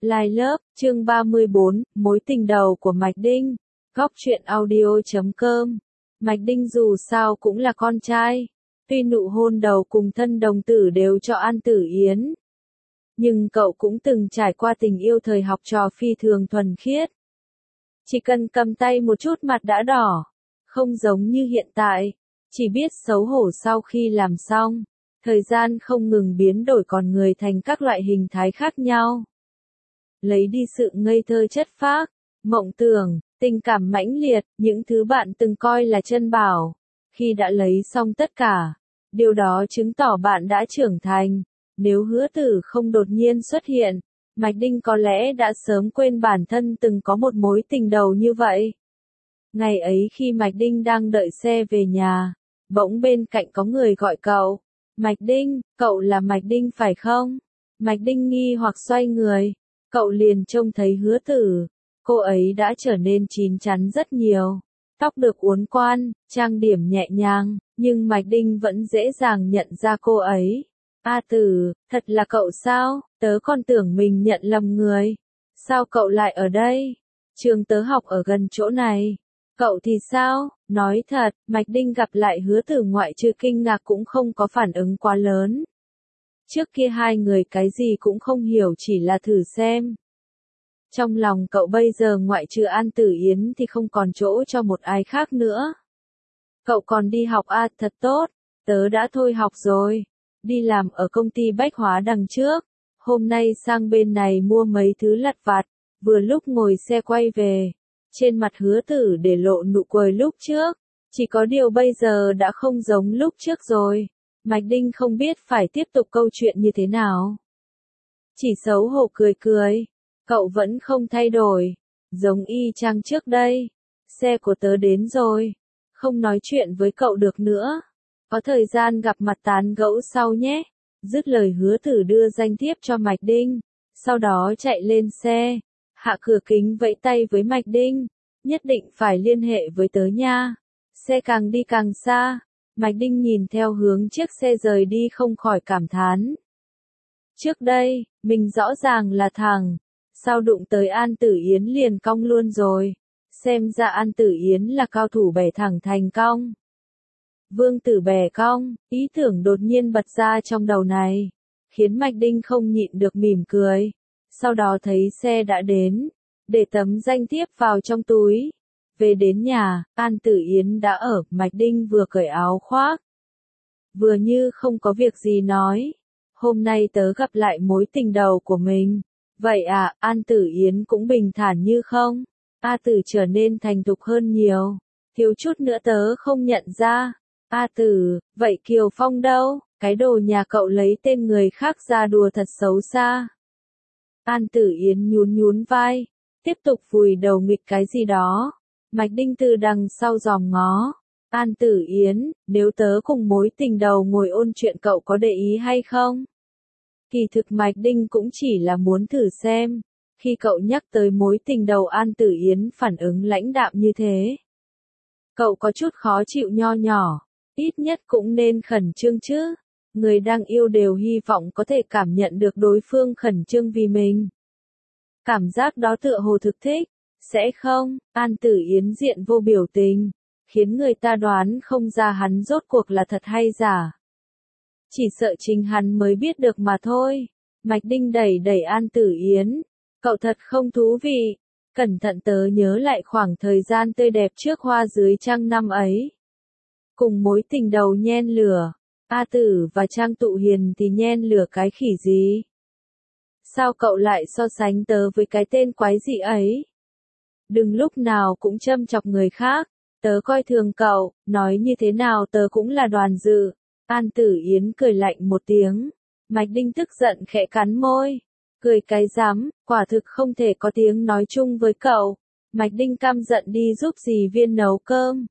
Lai lớp, chương 34, mối tình đầu của Mạch Đinh. Góc truyện audio.com. Mạch Đinh dù sao cũng là con trai. Tuy nụ hôn đầu cùng thân đồng tử đều cho An Tử Yến. Nhưng cậu cũng từng trải qua tình yêu thời học trò phi thường thuần khiết. Chỉ cần cầm tay một chút mặt đã đỏ. Không giống như hiện tại. Chỉ biết xấu hổ sau khi làm xong. Thời gian không ngừng biến đổi con người thành các loại hình thái khác nhau. Lấy đi sự ngây thơ chất phác, mộng tưởng, tình cảm mãnh liệt, những thứ bạn từng coi là chân bảo. Khi đã lấy xong tất cả, điều đó chứng tỏ bạn đã trưởng thành. Nếu Hứa Tử không đột nhiên xuất hiện, Mạch Đinh có lẽ đã sớm quên bản thân từng có một mối tình đầu như vậy. Ngày ấy khi Mạch Đinh đang đợi xe về nhà, bỗng bên cạnh có người gọi cậu. Mạch Đinh, cậu là Mạch Đinh phải không? Mạch Đinh nghi hoặc xoay người. Cậu liền trông thấy Hứa Tử. Cô ấy đã trở nên chín chắn rất nhiều. Tóc được uốn quan, trang điểm nhẹ nhàng, nhưng Mạch Đinh vẫn dễ dàng nhận ra cô ấy. A Tử, thật là cậu sao? Tớ còn tưởng mình nhận lầm người. Sao cậu lại ở đây? Trường tớ học ở gần chỗ này. Cậu thì sao? Nói thật, Mạch Đinh gặp lại Hứa Tử ngoại trừ kinh ngạc cũng không có phản ứng quá lớn. Trước kia hai người cái gì cũng không hiểu, chỉ là thử xem. Trong lòng cậu bây giờ ngoại trừ An Tử Yến thì không còn chỗ cho một ai khác nữa. Cậu còn đi học à? Thật tốt. Tớ đã thôi học rồi. Đi làm ở công ty bách hóa đằng trước. Hôm nay sang bên này mua mấy thứ lặt vặt. Vừa lúc ngồi xe quay về. Trên mặt Hứa Tử để lộ nụ cười lúc trước. Chỉ có điều bây giờ đã không giống lúc trước rồi. Mạch Đinh không biết phải tiếp tục câu chuyện như thế nào. Chỉ xấu hổ cười cười. Cậu vẫn không thay đổi. Giống y chang trước đây. Xe của tớ đến rồi. Không nói chuyện với cậu được nữa. Có thời gian gặp mặt tán gẫu sau nhé. Dứt lời Hứa Tử đưa danh thiếp cho Mạch Đinh. Sau đó chạy lên xe. Hạ cửa kính vẫy tay với Mạch Đinh. Nhất định phải liên hệ với tớ nha. Xe càng đi càng xa. Mạch Đinh nhìn theo hướng chiếc xe rời đi không khỏi cảm thán. Trước đây, mình rõ ràng là thằng. Sao đụng tới An Tử Yến liền cong luôn rồi. Xem ra An Tử Yến là cao thủ bẻ thẳng thành cong. Vương tử bẻ cong, ý tưởng đột nhiên bật ra trong đầu này. Khiến Mạch Đinh không nhịn được mỉm cười. Sau đó thấy xe đã đến. Để tấm danh thiếp vào trong túi. Về đến nhà, An Tử Yến đã ở, Mạch Đinh vừa cởi áo khoác. Vừa như không có việc gì nói. Hôm nay tớ gặp lại mối tình đầu của mình. Vậy à, An Tử Yến cũng bình thản như không? A Tử trở nên thành thục hơn nhiều. Thiếu chút nữa tớ không nhận ra. A Tử, vậy Kiều Phong đâu? Cái đồ nhà cậu lấy tên người khác ra đùa thật xấu xa. An Tử Yến nhún nhún vai. Tiếp tục vùi đầu nghịch cái gì đó. Mạch Đinh từ đằng sau giòm ngó. An Tử Yến, nếu tớ cùng mối tình đầu ngồi ôn chuyện cậu có để ý hay không? Kỳ thực Mạch Đinh cũng chỉ là muốn thử xem. Khi cậu nhắc tới mối tình đầu An Tử Yến phản ứng lãnh đạm như thế. Cậu có chút khó chịu nho nhỏ. Ít nhất cũng nên khẩn trương chứ. Người đang yêu đều hy vọng có thể cảm nhận được đối phương khẩn trương vì mình. Cảm giác đó tựa hồ thực thích. Sẽ không? An Tử Yến diện vô biểu tình. Khiến người ta đoán không ra hắn rốt cuộc là thật hay giả. Chỉ sợ chính hắn mới biết được mà thôi. Mạch Đinh đẩy đẩy An Tử Yến. Cậu thật không thú vị. Cẩn thận tớ nhớ lại khoảng thời gian tươi đẹp trước hoa dưới trăng năm ấy. Cùng mối tình đầu nhen lửa. A Tử và Trang Tụ Hiền thì nhen lửa cái khỉ gì? Sao cậu lại so sánh tớ với cái tên quái dị ấy? Đừng lúc nào cũng châm chọc người khác. Tớ coi thường cậu, nói như thế nào tớ cũng là đoàn dự. An Tử Yến cười lạnh một tiếng. Mạch Đinh tức giận khẽ cắn môi. Cười cái rắm, quả thực không thể có tiếng nói chung với cậu. Mạch Đinh căm giận đi giúp dì Viên nấu cơm.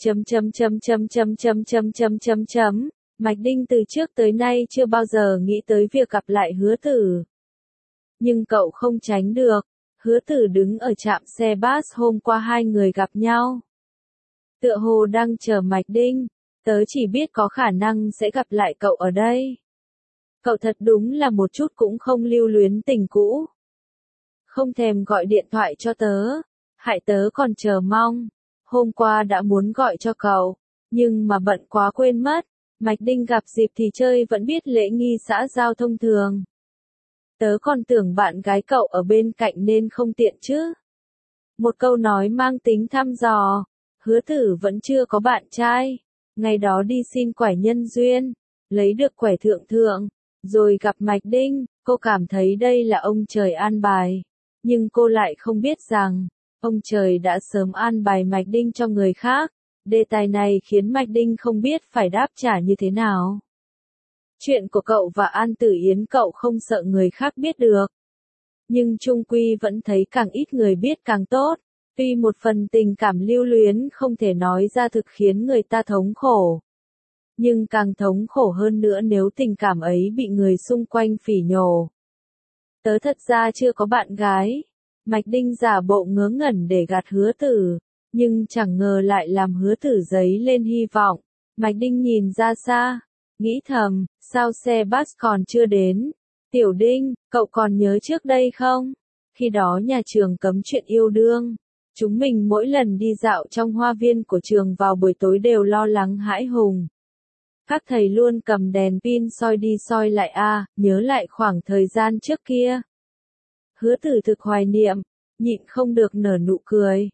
Mạch Đinh từ trước tới nay chưa bao giờ nghĩ tới việc gặp lại Hứa Tử. Nhưng cậu không tránh được. Hứa Tử đứng ở trạm xe bus hôm qua hai người gặp nhau. Tựa hồ đang chờ Mạch Đinh. Tớ chỉ biết có khả năng sẽ gặp lại cậu ở đây. Cậu thật đúng là một chút cũng không lưu luyến tình cũ. không thèm gọi điện thoại cho tớ, hại tớ còn chờ mong. Hôm qua đã muốn gọi cho cậu, nhưng mà bận quá quên mất. Mạch Đinh gặp dịp thì chơi vẫn biết lễ nghi xã giao thông thường. Tớ còn tưởng bạn gái cậu ở bên cạnh nên không tiện chứ. Một câu nói mang tính thăm dò. Hứa Tử vẫn chưa có bạn trai. Ngày đó đi xin quẻ nhân duyên, lấy được quẻ thượng thượng, rồi gặp Mạch Đinh, cô cảm thấy đây là ông trời an bài. Nhưng cô lại không biết rằng, ông trời đã sớm an bài Mạch Đinh cho người khác. Đề tài này khiến Mạch Đinh không biết phải đáp trả như thế nào. Chuyện của cậu và An Tử Yến cậu không sợ người khác biết được. Nhưng chung quy vẫn thấy càng ít người biết càng tốt. Tuy một phần tình cảm lưu luyến không thể nói ra thực khiến người ta thống khổ. Nhưng càng thống khổ hơn nữa nếu tình cảm ấy bị người xung quanh phỉ nhổ. Tớ thật ra chưa có bạn gái. Mạch Đinh giả bộ ngớ ngẩn để gạt Hứa Tử. Nhưng chẳng ngờ lại làm Hứa Tử dấy lên hy vọng. Mạch Đinh nhìn ra xa, nghĩ thầm, sao xe bus còn chưa đến? Tiểu Đinh, cậu còn nhớ trước đây không? Khi đó nhà trường cấm chuyện yêu đương. Chúng mình mỗi lần đi dạo trong hoa viên của trường vào buổi tối đều lo lắng hãi hùng. Các thầy luôn cầm đèn pin soi đi soi lại nhớ lại khoảng thời gian trước kia. Hứa Tử thực hoài niệm, nhịn không được nở nụ cười.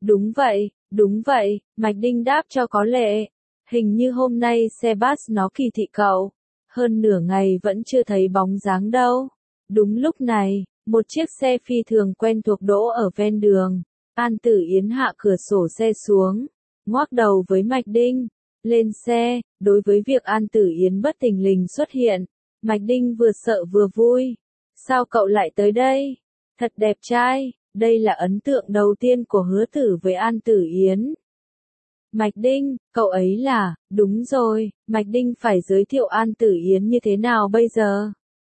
Đúng vậy, Mạch Đinh đáp cho có lệ. Hình như hôm nay xe bus nó kỳ thị cậu. Hơn nửa ngày vẫn chưa thấy bóng dáng đâu. Đúng lúc này, một chiếc xe phi thường quen thuộc đỗ ở ven đường. An Tử Yến hạ cửa sổ xe xuống, ngoác đầu với Mạch Đinh. Lên xe, đối với việc An Tử Yến bất thình lình xuất hiện, Mạch Đinh vừa sợ vừa vui. Sao cậu lại tới đây? Thật đẹp trai, đây là ấn tượng đầu tiên của Hứa Tử với An Tử Yến. Mạch Đinh, cậu ấy là, đúng rồi, Mạch Đinh phải giới thiệu An Tử Yến như thế nào bây giờ?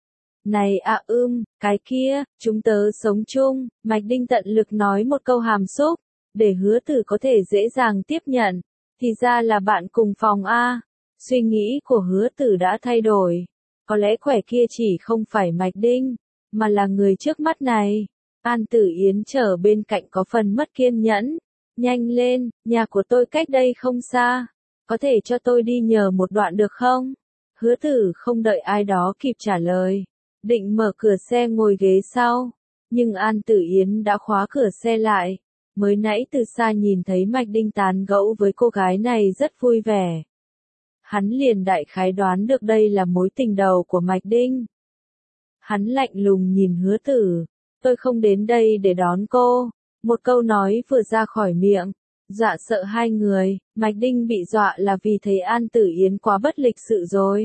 Này cái kia, chúng tớ sống chung, Mạch Đinh tận lực nói một câu hàm xúc, để Hứa Tử có thể dễ dàng tiếp nhận, thì ra là bạn cùng phòng Suy nghĩ của Hứa Tử đã thay đổi, có lẽ quẻ kia chỉ không phải Mạch Đinh, mà là người trước mắt này. An Tử Yến trở bên cạnh có phần mất kiên nhẫn, nhanh lên, nhà của tôi cách đây không xa, có thể cho tôi đi nhờ một đoạn được không? Hứa Tử không đợi ai đó kịp trả lời. Định mở cửa xe ngồi ghế sau, nhưng An Tử Yến đã khóa cửa xe lại. Mới nãy từ xa nhìn thấy Mạch Đinh tán gẫu với cô gái này rất vui vẻ. Hắn liền đại khái đoán được đây là mối tình đầu của Mạch Đinh. Hắn lạnh lùng nhìn Hứa Tử, tôi không đến đây để đón cô. Một câu nói vừa ra khỏi miệng, dọa sợ hai người. Mạch Đinh bị dọa là vì thấy An Tử Yến quá bất lịch sự rồi.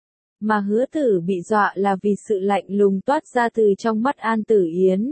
Mà Hứa Tử bị dọa là vì sự lạnh lùng toát ra từ trong mắt An Tử Yến.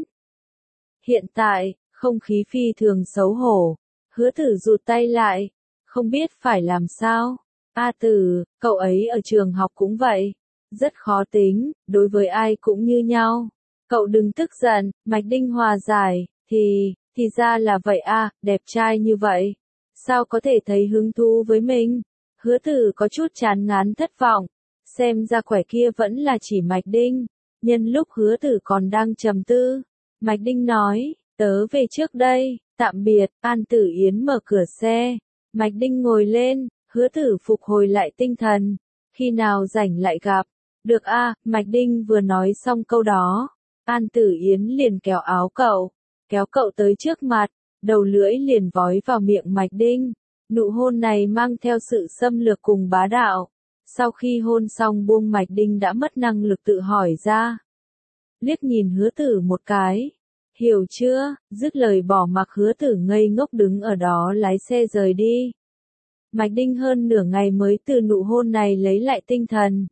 Hiện tại, không khí phi thường xấu hổ. Hứa Tử rụt tay lại, không biết phải làm sao. Tử, cậu ấy ở trường học cũng vậy. Rất khó tính, đối với ai cũng như nhau. Cậu đừng tức giận, Mạch Đinh hòa giải, thì ra là vậy đẹp trai như vậy. Sao có thể thấy hứng thú với mình? Hứa Tử có chút chán ngán thất vọng. Xem ra quẻ kia vẫn là chỉ Mạch Đinh. Nhân lúc Hứa Tử còn đang trầm tư, Mạch Đinh nói, tớ về trước đây, tạm biệt. An Tử Yến mở cửa xe, Mạch Đinh ngồi lên, Hứa Tử phục hồi lại tinh thần. Khi nào rảnh lại gặp? Được Mạch Đinh vừa nói xong câu đó, An Tử Yến liền kéo áo cậu, kéo cậu tới trước mặt, đầu lưỡi liền vói vào miệng Mạch Đinh. Nụ hôn này mang theo sự xâm lược cùng bá đạo. Sau khi hôn xong buông Mạch Đinh đã mất năng lực tự hỏi ra. Liếc nhìn Hứa Tử một cái. Hiểu chưa? Dứt lời bỏ mặc Hứa Tử ngây ngốc đứng ở đó lái xe rời đi. Mạch Đinh hơn nửa ngày mới từ nụ hôn này lấy lại tinh thần.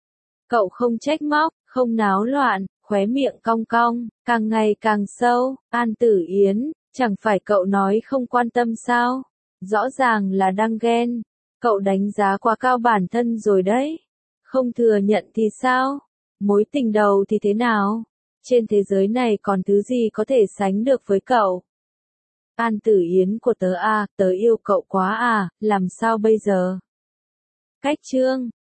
Cậu không trách móc, không náo loạn, khóe miệng cong cong, càng ngày càng sâu. An Tử Yến, chẳng phải cậu nói không quan tâm sao? Rõ ràng là đang ghen. Cậu đánh giá quá cao bản thân rồi đấy. Không thừa nhận thì sao? Mối tình đầu thì thế nào? Trên thế giới này còn thứ gì có thể sánh được với cậu? An Tử Yến của tớ tớ yêu cậu quá làm sao bây giờ? Cách chương